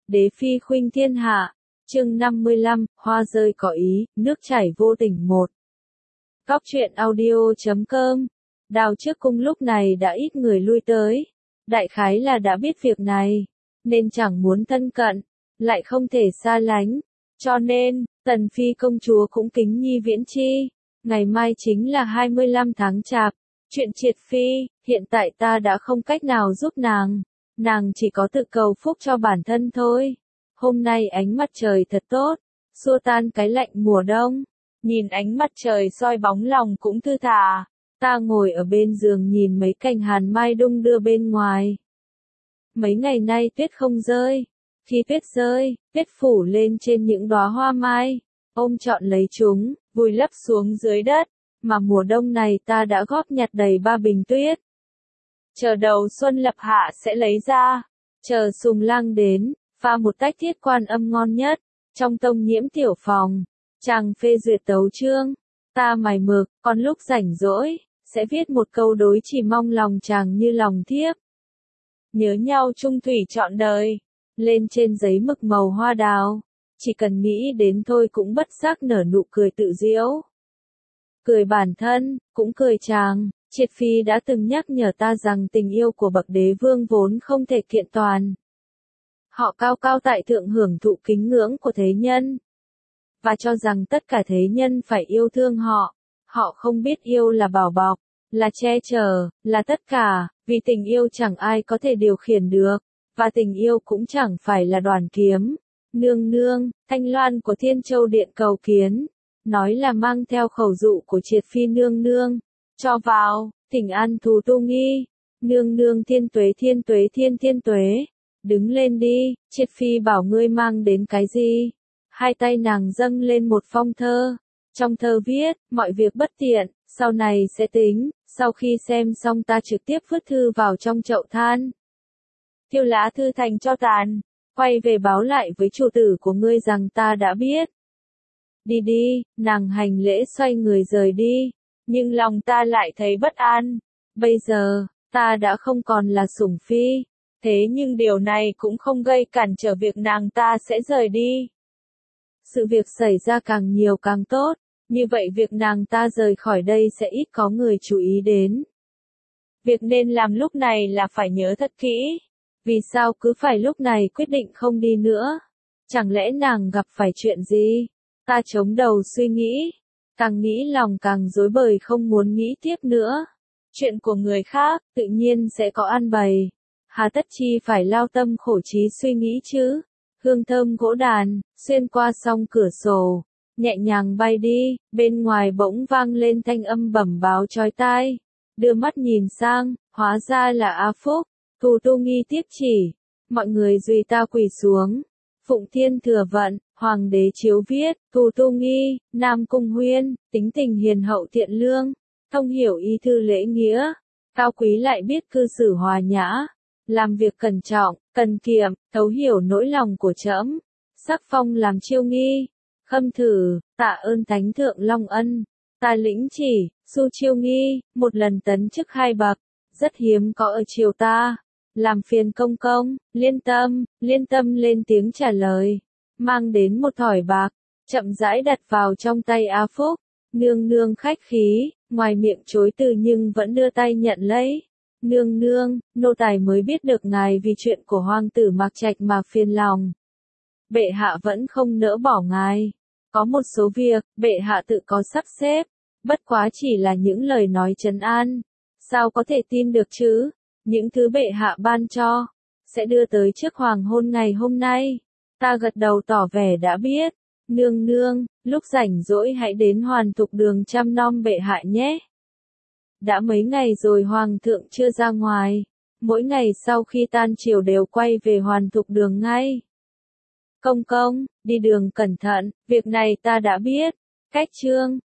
Đế phi khuynh thiên hạ, chương 55, hoa rơi có ý, nước chảy vô tình một. Góc truyện audio.com. Đào trước cung lúc này đã ít người lui tới, đại khái là đã biết việc này, nên chẳng muốn thân cận, lại không thể xa lánh, cho nên, tần phi công chúa cũng kính nhi viễn chi. Ngày mai chính là 25 tháng Chạp, chuyện triệt phi, hiện tại ta đã không cách nào giúp nàng chỉ có tự cầu phúc cho bản thân thôi. Hôm nay ánh mặt trời thật tốt, xua tan cái lạnh mùa đông, nhìn ánh mặt trời soi bóng lòng cũng thư thả. Ta ngồi ở bên giường nhìn mấy cành hàn mai đung đưa bên ngoài. Mấy ngày nay tuyết không rơi, khi tuyết rơi, tuyết phủ lên trên những đóa hoa mai, ôm trọn lấy chúng, vùi lấp xuống dưới đất, mà mùa đông này ta đã góp nhặt đầy 3 bình tuyết. Chờ đầu xuân lập hạ sẽ lấy ra, chờ Sùng Lang đến, pha một tách Thiết Quan Âm ngon nhất, trong tông nhiễm tiểu phòng, chàng phê duyệt tấu chương, ta mài mực, còn lúc rảnh rỗi, sẽ viết một câu đối chỉ mong lòng chàng như lòng thiếp. Nhớ nhau chung thủy trọn đời, lên trên giấy mực màu hoa đào, chỉ cần nghĩ đến thôi cũng bất giác nở nụ cười tự giễu. Cười bản thân, cũng cười chàng. Triệt phi đã từng nhắc nhở ta rằng tình yêu của bậc đế vương vốn không thể kiện toàn. Họ cao cao tại thượng hưởng thụ kính ngưỡng của thế nhân, và cho rằng tất cả thế nhân phải yêu thương họ. Họ không biết yêu là bảo bọc, là che chở, là tất cả, vì tình yêu chẳng ai có thể điều khiển được, và tình yêu cũng chẳng phải là đoàn kiếm. Nương nương, Thanh Loan của Thiên Châu Điện cầu kiến, nói là mang theo khẩu dụ của Triệt phi nương nương. Cho vào, thỉnh an Thù Tu Nghi, nương nương thiên tuế thiên tuế, đứng lên đi, Triệt phi bảo ngươi mang đến cái gì. Hai tay nàng dâng lên một phong thơ, trong thơ viết, mọi việc bất tiện, sau này sẽ tính, sau khi xem xong ta trực tiếp vứt thư vào trong chậu than. Thiêu lá thư thành cho tàn, quay về báo lại với chủ tử của ngươi rằng ta đã biết. Đi đi, nàng hành lễ xoay người rời đi. Nhưng lòng ta lại thấy bất an. Bây giờ, ta đã không còn là sủng phi. Thế nhưng điều này cũng không gây cản trở việc nàng ta sẽ rời đi. Sự việc xảy ra càng nhiều càng tốt. Như vậy việc nàng ta rời khỏi đây sẽ ít có người chú ý đến. Việc nên làm lúc này là phải nhớ thật kỹ. Vì sao cứ phải lúc này quyết định không đi nữa? Chẳng lẽ nàng gặp phải chuyện gì? Ta chống đầu suy nghĩ. Càng nghĩ lòng càng rối bời không muốn nghĩ tiếp nữa. Chuyện của người khác, tự nhiên sẽ có an bày. Hà tất chi phải lao tâm khổ trí suy nghĩ chứ. Hương thơm gỗ đàn, xuyên qua song cửa sổ, nhẹ nhàng bay đi, bên ngoài bỗng vang lên thanh âm bẩm báo chói tai. Đưa mắt nhìn sang, hóa ra là A Phúc. Thù Tu Nghi tiếp chỉ, mọi người duy ta quỳ xuống. Phụng Thiên thừa vận, Hoàng đế chiếu viết, Thù Tu Nghi, Nam Cung Huyên, tính tình hiền hậu thiện lương, thông hiểu y thư lễ nghĩa, cao quý lại biết cư xử hòa nhã, làm việc cẩn trọng, cần kiệm, thấu hiểu nỗi lòng của trẫm, sắc phong làm chiêu nghi, khâm thử, tạ ơn thánh thượng long ân, ta lĩnh chỉ, su chiêu nghi, một lần tấn chức 2 bậc, rất hiếm có ở triều ta. Làm phiền công công, liên tâm lên tiếng trả lời, mang đến một thỏi bạc, chậm rãi đặt vào trong tay A Phúc, nương nương khách khí, ngoài miệng chối từ nhưng vẫn đưa tay nhận lấy. Nương nương, nô tài mới biết được ngài vì chuyện của hoàng tử Mạc Trạch mà phiền lòng. Bệ hạ vẫn không nỡ bỏ ngài, có một số việc, bệ hạ tự có sắp xếp, bất quá chỉ là những lời nói trấn an, sao có thể tin được chứ? Những thứ bệ hạ ban cho, sẽ đưa tới trước hoàng hôn ngày hôm nay. Ta gật đầu tỏ vẻ đã biết. Nương nương, lúc rảnh rỗi hãy đến Hoàn Thục Đường chăm nom bệ hạ nhé. Đã mấy ngày rồi hoàng thượng chưa ra ngoài. Mỗi ngày sau khi tan chiều đều quay về Hoàn Thục Đường ngay. Công công, đi đường cẩn thận, việc này ta đã biết. Cách chương.